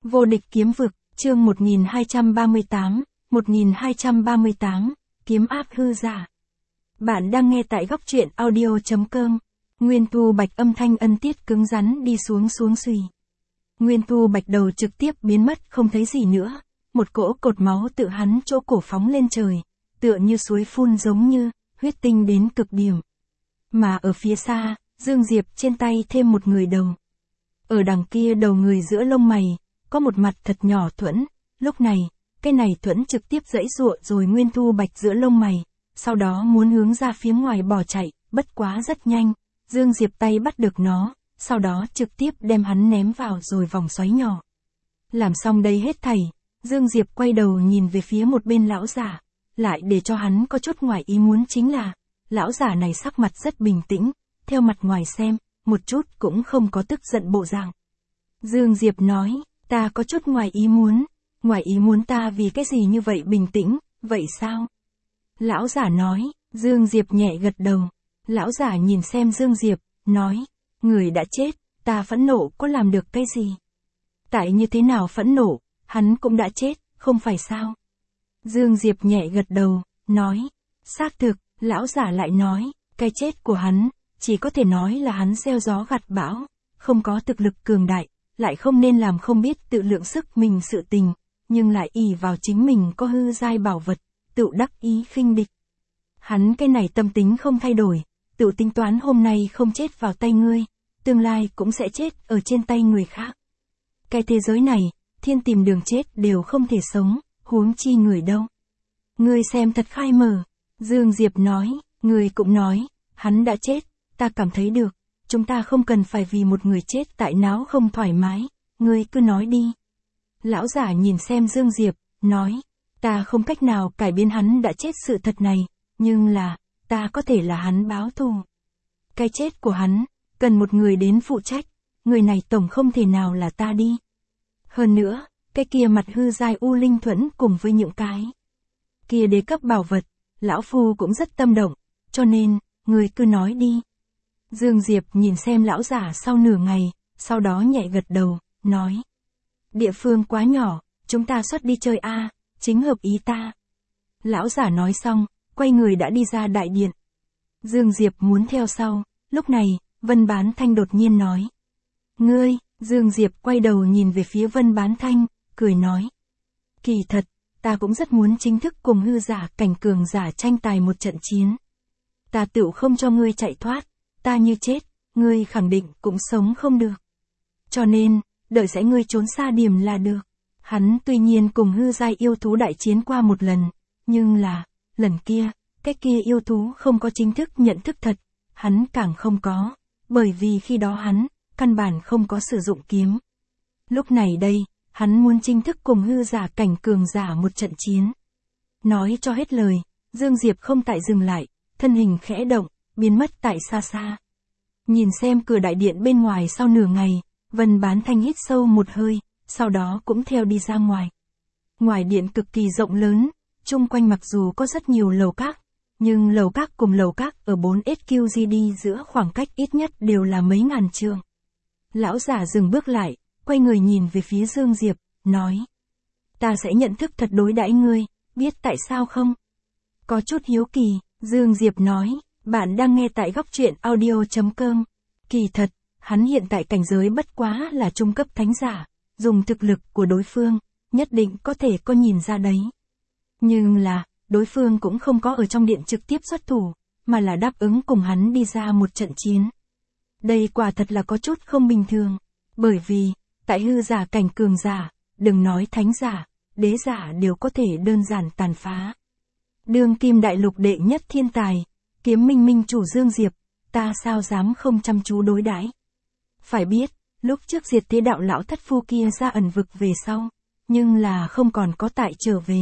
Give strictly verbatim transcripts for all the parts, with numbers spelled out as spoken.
Vô địch kiếm vực, chương một nghìn hai trăm ba mươi tám, một nghìn hai trăm ba mươi tám, kiếm áp hư giả. Bạn đang nghe tại góc truyện audio chấm com. Nguyên Tu Bạch âm thanh ân tiết cứng rắn đi xuống xuống xùy. Nguyên Tu Bạch đầu trực tiếp biến mất không thấy gì nữa, một cỗ cột máu tự hắn chỗ cổ phóng lên trời, tựa như suối phun giống như, huyết tinh đến cực điểm. Mà ở phía xa, Dương Diệp trên tay thêm một người đầu. Ở đằng kia đầu người giữa lông mày, có một mặt thật nhỏ thuẫn, lúc này, cái này thuẫn trực tiếp giãy giụa rồi Nguyên Tu Bạch giữa lông mày, sau đó muốn hướng ra phía ngoài bỏ chạy, bất quá rất nhanh, Dương Diệp tay bắt được nó, sau đó trực tiếp đem hắn ném vào rồi vòng xoáy nhỏ. Làm xong đây hết thảy, Dương Diệp quay đầu nhìn về phía một bên lão giả, lại để cho hắn có chút ngoài ý muốn chính là, lão giả này sắc mặt rất bình tĩnh, theo mặt ngoài xem, một chút cũng không có tức giận bộ dạng. Dương Diệp nói, ta có chút ngoài ý muốn, ngoài ý muốn ta vì cái gì như vậy bình tĩnh, vậy sao? Lão giả nói, Dương Diệp nhẹ gật đầu, lão giả nhìn xem Dương Diệp, nói, người đã chết, ta phẫn nộ có làm được cái gì? Tại như thế nào phẫn nộ, hắn cũng đã chết, không phải sao? Dương Diệp nhẹ gật đầu, nói, xác thực, lão giả lại nói, cái chết của hắn, chỉ có thể nói là hắn gieo gió gặt bão, không có thực lực cường đại, lại không nên làm không biết tự lượng sức mình sự tình, nhưng lại ỷ vào chính mình có hư giai bảo vật, tự đắc ý khinh địch. Hắn cái này tâm tính không thay đổi, tự tính toán hôm nay không chết vào tay ngươi, tương lai cũng sẽ chết ở trên tay người khác. Cái thế giới này, thiên tìm đường chết đều không thể sống, huống chi người đâu. Ngươi xem thật khai mở, Dương Diệp nói, ngươi cũng nói, hắn đã chết, ta cảm thấy được, chúng ta không cần phải vì một người chết tại náo không thoải mái, ngươi cứ nói đi. Lão giả nhìn xem Dương Diệp, nói, ta không cách nào cải biến hắn đã chết sự thật này, nhưng là, ta có thể là hắn báo thù. Cái chết của hắn, cần một người đến phụ trách, người này tổng không thể nào là ta đi. Hơn nữa, cái kia mặt hư giai u linh thuẫn cùng với những cái kia đế cấp bảo vật, lão phu cũng rất tâm động, cho nên, người cứ nói đi. Dương Diệp nhìn xem lão giả sau nửa ngày, sau đó nhẹ gật đầu, nói. Địa phương quá nhỏ, chúng ta xuất đi chơi a, à, chính hợp ý ta. Lão giả nói xong, quay người đã đi ra đại điện. Dương Diệp muốn theo sau, lúc này, Vân Bán Thanh đột nhiên nói. Ngươi, Dương Diệp quay đầu nhìn về phía Vân Bán Thanh, cười nói. Kỳ thật, ta cũng rất muốn chính thức cùng hư giả cảnh cường giả tranh tài một trận chiến. Ta tựu không cho ngươi chạy thoát, ta như chết, ngươi khẳng định cũng sống không được. Cho nên, đợi sẽ ngươi trốn xa điểm là được. Hắn tuy nhiên cùng hư giai yêu thú đại chiến qua một lần, nhưng là, lần kia, cái kia yêu thú không có chính thức nhận thức thật, hắn càng không có, bởi vì khi đó hắn, căn bản không có sử dụng kiếm. Lúc này đây, hắn muốn chính thức cùng hư giả cảnh cường giả một trận chiến. Nói cho hết lời, Dương Diệp không tại dừng lại, thân hình khẽ động, biến mất tại xa xa. Nhìn xem cửa đại điện bên ngoài sau nửa ngày, Vân Bán Thanh hít sâu một hơi, sau đó cũng theo đi ra ngoài. Ngoài điện cực kỳ rộng lớn, chung quanh mặc dù có rất nhiều lầu các, nhưng lầu các cùng lầu các ở bốn ét quy giê đê giữa khoảng cách ít nhất đều là mấy ngàn trượng. Lão giả dừng bước lại, quay người nhìn về phía Dương Diệp, nói. Ta sẽ nhận thức thật đối đãi ngươi, biết tại sao không? Có chút hiếu kỳ, Dương Diệp nói, bạn đang nghe tại góc truyện audio chấm com. Kỳ thật, hắn hiện tại cảnh giới bất quá là trung cấp thánh giả, dùng thực lực của đối phương, nhất định có thể có nhìn ra đấy. Nhưng là, đối phương cũng không có ở trong điện trực tiếp xuất thủ, mà là đáp ứng cùng hắn đi ra một trận chiến. Đây quả thật là có chút không bình thường, bởi vì, tại hư giả cảnh cường giả, đừng nói thánh giả, đế giả đều có thể đơn giản tàn phá. Đương kim đại lục đệ nhất thiên tài, kiếm minh minh chủ Dương Diệp, ta sao dám không chăm chú đối đãi. Phải biết, lúc trước diệt thế đạo lão thất phu kia ra ẩn vực về sau, nhưng là không còn có tại trở về.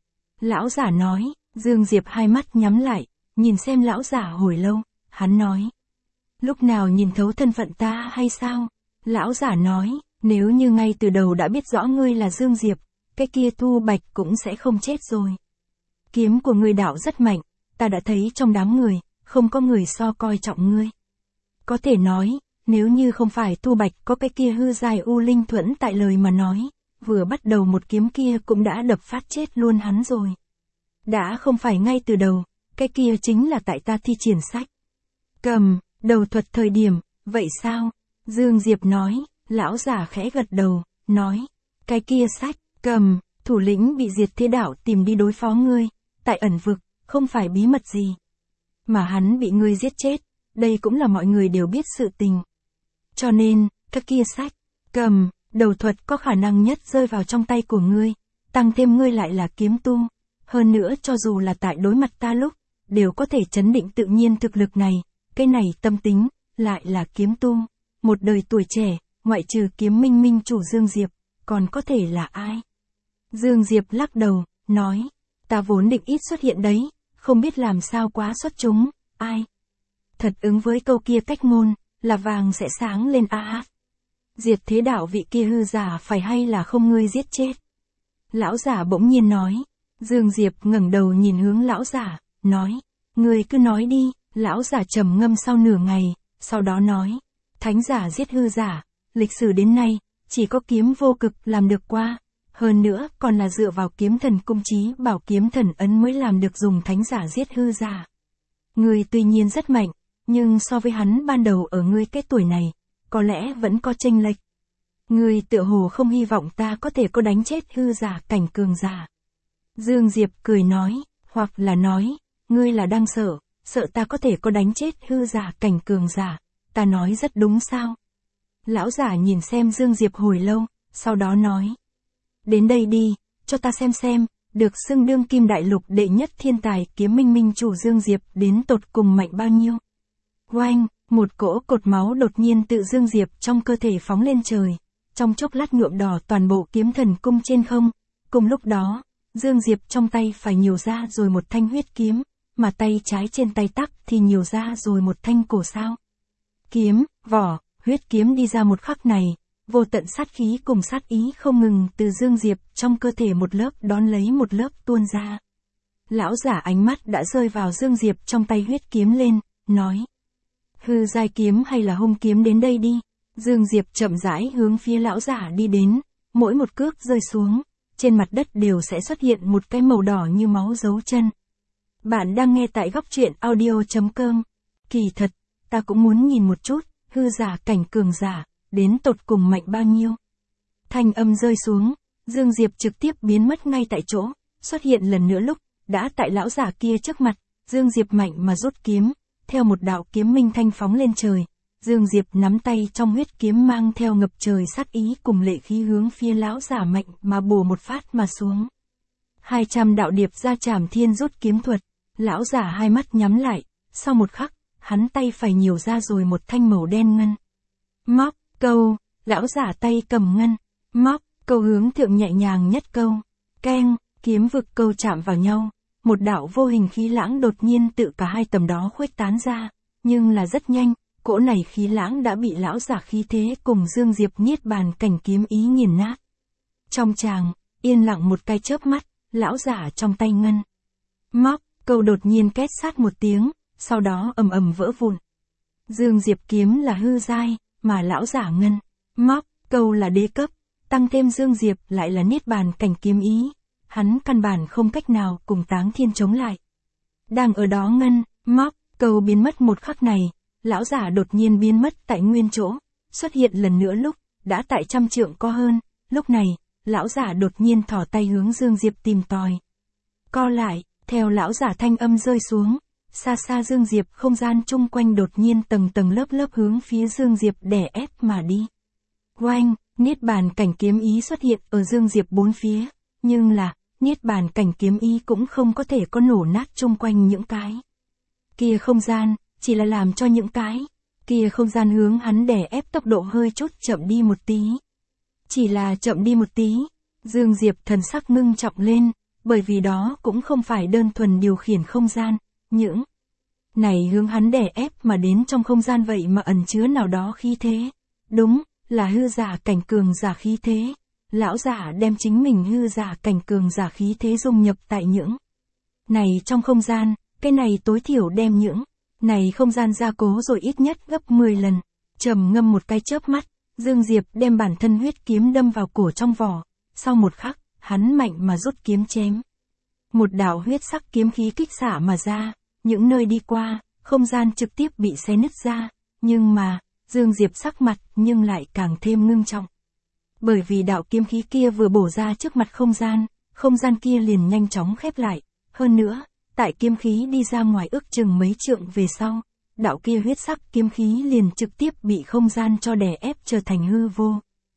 Lão giả nói, Dương Diệp hai mắt nhắm lại, nhìn xem lão giả hồi lâu, hắn nói. Lúc nào nhìn thấu thân phận ta hay sao? Lão giả nói, nếu như ngay từ đầu đã biết rõ ngươi là Dương Diệp, cái kia Tu Bạch cũng sẽ không chết rồi. Kiếm của ngươi đạo rất mạnh, ta đã thấy trong đám người, không có người so coi trọng ngươi. Có thể nói, nếu như không phải Tu Bạch có cái kia hư dài u linh thuẫn tại lời mà nói, vừa bắt đầu một kiếm kia cũng đã đập phát chết luôn hắn rồi. Đã không phải ngay từ đầu, cái kia chính là tại ta thi triển sách. Cầm, đầu thuật thời điểm, vậy sao? Dương Diệp nói, lão giả khẽ gật đầu, nói, cái kia sách, cầm, thủ lĩnh bị Diệt Thế Đạo tìm đi đối phó ngươi, tại ẩn vực, không phải bí mật gì. Mà hắn bị ngươi giết chết, đây cũng là mọi người đều biết sự tình. Cho nên, cái kia sách, cầm, đầu thuật có khả năng nhất rơi vào trong tay của ngươi, tăng thêm ngươi lại là kiếm tu. Hơn nữa cho dù là tại đối mặt ta lúc, đều có thể chấn định tự nhiên thực lực này, cái này tâm tính, lại là kiếm tu. Một đời tuổi trẻ, ngoại trừ Kiếm Minh minh chủ Dương Diệp, còn có thể là ai? Dương Diệp lắc đầu, nói, ta vốn định ít xuất hiện đấy, không biết làm sao quá xuất chúng, ai? Thật ứng với câu kia cách ngôn, là vàng sẽ sáng lên a hát. Diệt Thế Đạo vị kia hư giả phải hay là không ngươi giết chết? Lão giả bỗng nhiên nói. Dương Diệp ngẩng đầu nhìn hướng lão giả, nói, ngươi cứ nói đi. Lão giả trầm ngâm sau nửa ngày, sau đó nói, thánh giả giết hư giả, lịch sử đến nay, chỉ có Kiếm Vô Cực làm được qua, hơn nữa còn là dựa vào Kiếm Thần Cung Chí Bảo Kiếm Thần Ấn mới làm được dùng thánh giả giết hư giả. Ngươi tuy nhiên rất mạnh, nhưng so với hắn ban đầu ở ngươi cái tuổi này, có lẽ vẫn có chênh lệch. Ngươi tựa hồ không hy vọng ta có thể có đánh chết hư giả cảnh cường giả. Dương Diệp cười nói, hoặc là nói, ngươi là đang sợ, sợ ta có thể có đánh chết hư giả cảnh cường giả, ta nói rất đúng sao? Lão giả nhìn xem Dương Diệp hồi lâu, sau đó nói, đến đây đi, cho ta xem xem, được xưng đương kim đại lục đệ nhất thiên tài Kiếm Minh minh chủ Dương Diệp đến tột cùng mạnh bao nhiêu? Oanh, một cỗ cột máu đột nhiên tự Dương Diệp trong cơ thể phóng lên trời, trong chốc lát nhuộm đỏ toàn bộ Kiếm Thần Cung trên không, cùng lúc đó, Dương Diệp trong tay phải nhiều ra rồi một thanh huyết kiếm, mà tay trái trên tay tắc thì nhiều ra rồi một thanh cổ sao. Kiếm, vỏ, huyết kiếm đi ra một khắc này, vô tận sát khí cùng sát ý không ngừng từ Dương Diệp trong cơ thể một lớp đón lấy một lớp tuôn ra. Lão giả ánh mắt đã rơi vào Dương Diệp trong tay huyết kiếm lên, nói, hư giai kiếm hay là hung kiếm đến đây đi. Dương Diệp chậm rãi hướng phía lão giả đi đến, mỗi một cước rơi xuống, trên mặt đất đều sẽ xuất hiện một cái màu đỏ như máu dấu chân. Bạn đang nghe tại góc truyện audio chấm com. Kỳ thật, ta cũng muốn nhìn một chút, hư giả cảnh cường giả, đến tột cùng mạnh bao nhiêu. Thanh âm rơi xuống, Dương Diệp trực tiếp biến mất ngay tại chỗ, xuất hiện lần nữa lúc, đã tại lão giả kia trước mặt, Dương Diệp mạnh mà rút kiếm, theo một đạo kiếm minh thanh phóng lên trời. Dương Diệp nắm tay trong huyết kiếm mang theo ngập trời sát ý cùng lệ khí hướng phía lão giả mạnh mà bổ một phát mà xuống. hai trăm đạo điệp ra Trảm Thiên rút kiếm thuật, lão giả hai mắt nhắm lại, sau một khắc, hắn tay phải nhiều ra rồi một thanh màu đen ngân. Móc, câu, lão giả tay cầm ngân, móc, câu hướng thượng nhẹ nhàng nhất câu, keng, kiếm vực câu chạm vào nhau, một đạo vô hình khí lãng đột nhiên tự cả hai tầm đó khuếch tán ra, nhưng là rất nhanh. Cỗ này khí lãng đã bị lão giả khí thế cùng Dương Diệp niết bàn cảnh kiếm ý nghiền nát. Trong tràng, yên lặng một cái chớp mắt, lão giả trong tay ngân. Móc, câu đột nhiên két sát một tiếng, sau đó ầm ầm vỡ vụn. Dương Diệp kiếm là hư giai, mà lão giả ngân. Móc, câu là đế cấp, tăng thêm Dương Diệp lại là niết bàn cảnh kiếm ý. Hắn căn bản không cách nào cùng Táng Thiên chống lại. Đang ở đó ngân, móc, câu biến mất một khắc này. Lão giả đột nhiên biến mất tại nguyên chỗ, xuất hiện lần nữa lúc, đã tại trăm trượng có hơn, lúc này, lão giả đột nhiên thỏ tay hướng Dương Diệp tìm tòi. Co lại, theo lão giả thanh âm rơi xuống, xa xa Dương Diệp không gian chung quanh đột nhiên tầng tầng lớp lớp hướng phía Dương Diệp đè ép mà đi. Oanh, niết bàn cảnh kiếm ý xuất hiện ở Dương Diệp bốn phía, nhưng là, niết bàn cảnh kiếm ý cũng không có thể có nổ nát chung quanh những cái kia không gian. Chỉ là làm cho những cái kia không gian hướng hắn đè ép tốc độ hơi chút chậm đi một tí. Chỉ là chậm đi một tí, Dương Diệp thần sắc ngưng trọng lên, bởi vì đó cũng không phải đơn thuần điều khiển không gian, những này hướng hắn đè ép mà đến trong không gian vậy mà ẩn chứa nào đó khí thế. Đúng, là hư giả cảnh cường giả khí thế. Lão giả đem chính mình hư giả cảnh cường giả khí thế dung nhập tại những này trong không gian, cái này tối thiểu đem những này không gian gia cố rồi ít nhất gấp mười lần. Trầm ngâm một cái chớp mắt, Dương Diệp đem bản thân huyết kiếm đâm vào cổ trong vỏ, sau một khắc, hắn mạnh mà rút kiếm chém. Một đạo huyết sắc kiếm khí kích xả mà ra, những nơi đi qua, không gian trực tiếp bị xé nứt ra, nhưng mà, Dương Diệp sắc mặt nhưng lại càng thêm ngưng trọng. Bởi vì đạo kiếm khí kia vừa bổ ra trước mặt không gian, không gian kia liền nhanh chóng khép lại, hơn nữa, tại kiếm khí đi ra ngoài ước chừng mấy trượng về sau, đạo kia huyết sắc kiếm khí liền trực tiếp bị không gian cho đè ép trở thành hư vô.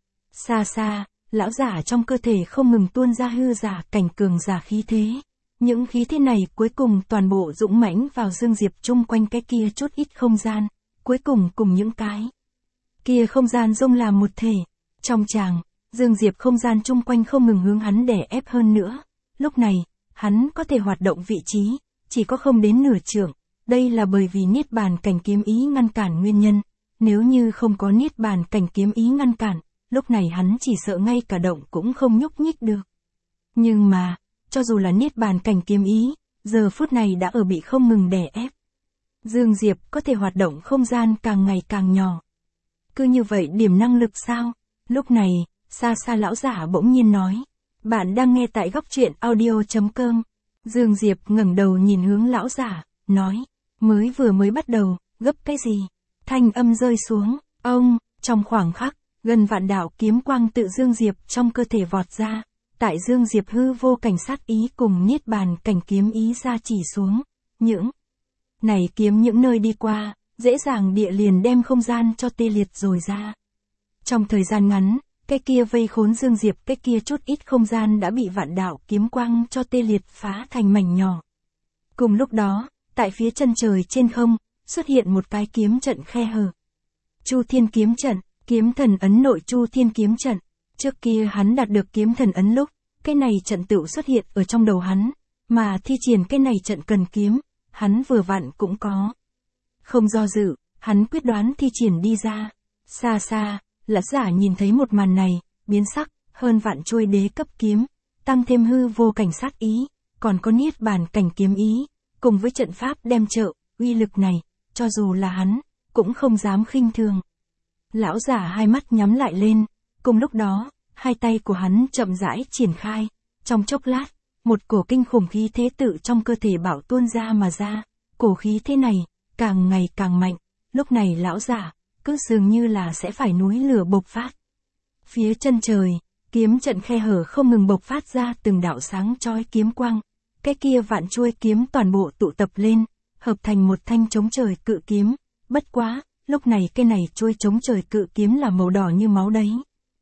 Xa xa, lão giả trong cơ thể không ngừng tuôn ra hư giả cảnh cường giả khí thế. Những khí thế này cuối cùng toàn bộ dũng mãnh vào Dương Diệp chung quanh cái kia chút ít không gian, cuối cùng cùng những cái kia không gian dung làm một thể. Trong tràng, Dương Diệp không gian chung quanh không ngừng hướng hắn đè ép hơn nữa. Lúc này, hắn có thể hoạt động vị trí, chỉ có không đến nửa trượng. Đây là bởi vì niết bàn cảnh kiếm ý ngăn cản nguyên nhân. Nếu như không có niết bàn cảnh kiếm ý ngăn cản, lúc này hắn chỉ sợ ngay cả động cũng không nhúc nhích được. Nhưng mà, cho dù là niết bàn cảnh kiếm ý, giờ phút này đã ở bị không ngừng đè ép. Dương Diệp có thể hoạt động không gian càng ngày càng nhỏ. Cứ như vậy điểm năng lực sao? Lúc này, xa xa lão giả bỗng nhiên nói. Bạn đang nghe tại góc truyện audio chấm com. Dương Diệp ngẩng đầu nhìn hướng lão giả, nói. Mới vừa mới bắt đầu, gấp cái gì? Thanh âm rơi xuống, ông, trong khoảng khắc, gần vạn đạo kiếm quang tự Dương Diệp trong cơ thể vọt ra. Tại Dương Diệp hư vô cảnh sát ý cùng niết bàn cảnh kiếm ý ra chỉ xuống. Những này kiếm những nơi đi qua, dễ dàng địa liền đem không gian cho tê liệt rồi ra. Trong thời gian ngắn, cái kia vây khốn Dương Diệp cái kia chút ít không gian đã bị vạn đạo kiếm quang cho tê liệt phá thành mảnh nhỏ. Cùng lúc đó, tại phía chân trời trên không, xuất hiện một cái kiếm trận khe hở. Chu Thiên kiếm trận, kiếm thần ấn nội Chu Thiên kiếm trận. Trước kia hắn đạt được kiếm thần ấn lúc, cái này trận tựu xuất hiện ở trong đầu hắn, mà thi triển cái này trận cần kiếm, hắn vừa vặn cũng có. Không do dự, hắn quyết đoán thi triển đi ra. Xa xa, lão giả nhìn thấy một màn này, biến sắc, hơn vạn chuôi đế cấp kiếm, tăng thêm hư vô cảnh sát ý, còn có niết bàn cảnh kiếm ý, cùng với trận pháp đem trợ, uy lực này, cho dù là hắn, cũng không dám khinh thường. Lão giả hai mắt nhắm lại lên, cùng lúc đó, hai tay của hắn chậm rãi triển khai, trong chốc lát, một cổ kinh khủng khí thế tự trong cơ thể bảo tuôn ra mà ra, cổ khí thế này, càng ngày càng mạnh, lúc này lão giả, cứ dường như là sẽ phải núi lửa bộc phát. Phía chân trời, kiếm trận khe hở không ngừng bộc phát ra từng đạo sáng chói kiếm quang, cái kia vạn chuôi kiếm toàn bộ tụ tập lên, hợp thành một thanh chống trời cự kiếm, bất quá, lúc này cái này chuôi chống trời cự kiếm là màu đỏ như máu đấy.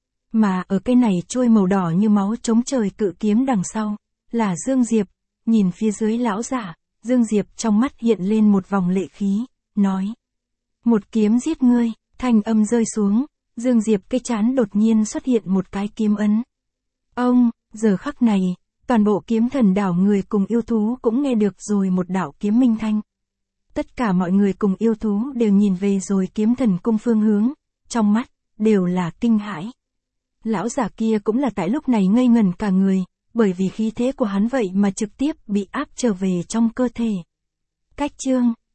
Mà ở cái này trôi màu đỏ như máu chống trời cự kiếm đằng sau, là Dương Diệp, nhìn phía dưới lão giả, Dương Diệp trong mắt hiện lên một vòng lệ khí, nói. Một kiếm giết ngươi, thanh âm rơi xuống, Dương Diệp cái chán đột nhiên xuất hiện một cái kiếm ấn. Ông, giờ khắc này, toàn bộ kiếm thần đảo người cùng yêu thú cũng nghe được rồi một đạo kiếm minh thanh. Tất cả mọi người cùng yêu thú đều nhìn về rồi kiếm thần cung phương hướng, trong mắt, đều là kinh hãi. Lão giả kia cũng là tại lúc này ngây ngần cả người, bởi vì khí thế của hắn vậy mà trực tiếp bị áp trở về trong cơ thể. Cách chương